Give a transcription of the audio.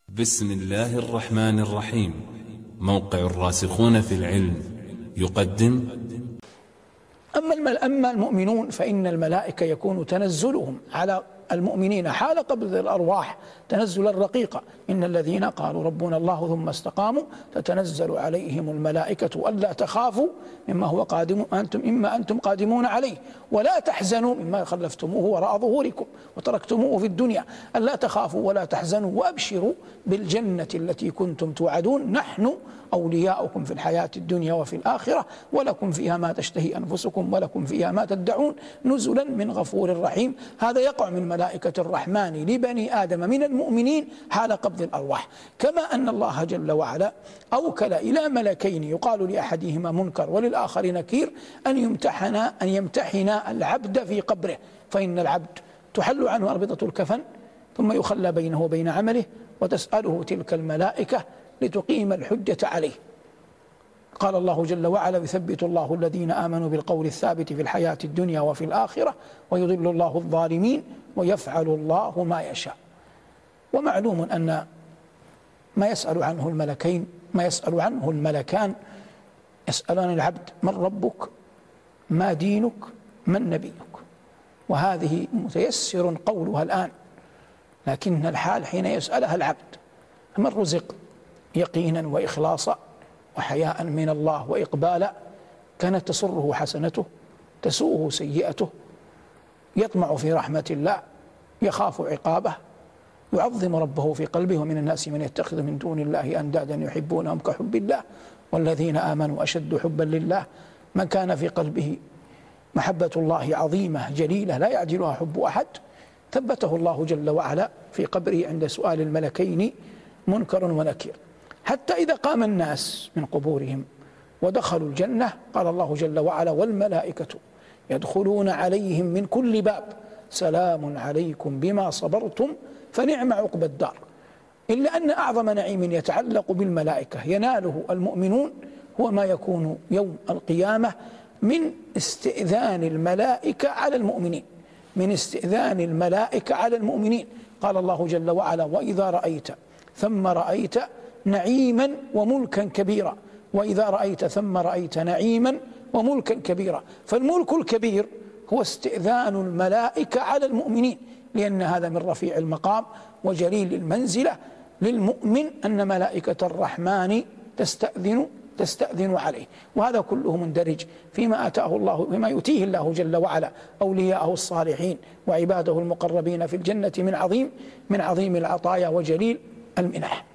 بسم الله الرحمن الرحيم. موقع الراسخون في العلم يقدم. أما المؤمنون فإن الملائكة يكون تنزلهم على المؤمنين حال قبض الأرواح تنزلا رقيقا. إن الذين قالوا ربنا الله ثم استقاموا تتنزل عليهم الملائكة ألا تخافوا مما هو قادم أنتم قادمون عليه ولا تحزنوا مما خلفتموه وراء ظهوركم وتركتموه في الدنيا، ألا تخافوا ولا تحزنوا وأبشروا بالجنة التي كنتم توعدون، نحن أولياؤكم في الحياة الدنيا وفي الآخرة ولكم فيها ما تشتهي أنفسكم ولكم فيها ما تدعون نزلا من غفور رحيم. هذا يقع من ملائكة الرحمن لبني آدم من المؤمنين حال قبض الأرواح، كما أن الله جل وعلا أوكل إلى ملكين يقال لأحدهما منكر وللآخر نكير أن يمتحنا العبد في قبره، فإن العبد تحل عنه أربطة الكفن ثم يخلى بينه وبين عمله وتسأله تلك الملائكة لتقيم الحجة عليه. قال الله جل وعلا: يثبت الله الذين آمنوا بالقول الثابت في الحياة الدنيا وفي الآخرة ويضل الله الظالمين ويفعل الله ما يشاء. ومعلوم أن ما يسأل عنه الملكان يسألان العبد: من ربك؟ ما دينك؟ من نبيك؟ وهذه متيسر قولها الآن، لكن الحال حين يسألها العبد من رزق يقينا وإخلاصا وحياء من الله وإقبالا كانت تسره حسنته تسوءه سيئته، يطمع في رحمة الله يخاف عقابه، يعظم ربه في قلبه. ومن الناس من يتخذ من دون الله أندادا يحبونهم كحب الله والذين آمنوا أشد حبا لله. من كان في قلبه محبة الله عظيمة جليلة لا يعجلها حب أحد ثبته الله جل وعلا في قبره عند سؤال الملكين منكر ونكير. حتى إذا قام الناس من قبورهم ودخلوا الجنة قال الله جل وعلا: والملائكة يدخلون عليهم من كل باب سلام عليكم بما صبرتم فنعم عقبى الدار. إلا أن أعظم نعيم يتعلق بالملائكة يناله المؤمنون هو ما يكون يوم القيامة من استئذان الملائكة على المؤمنين، قال الله جل وعلا: وإذا رأيت ثم رأيت نعيما وملكا كبيرا، وإذا رأيت ثم رأيت نعيما وملكا كبيرا. فالملك الكبير هو استئذان الملائكة على المؤمنين، لأن هذا من رفيع المقام وجليل المنزلة للمؤمن أن ملائكة الرحمن تستأذن عليه. وهذا كله مندرج فيما يؤتيه الله جل وعلا أولياءه الصالحين وعباده المقربين في الجنة من عظيم العطايا وجليل المنح.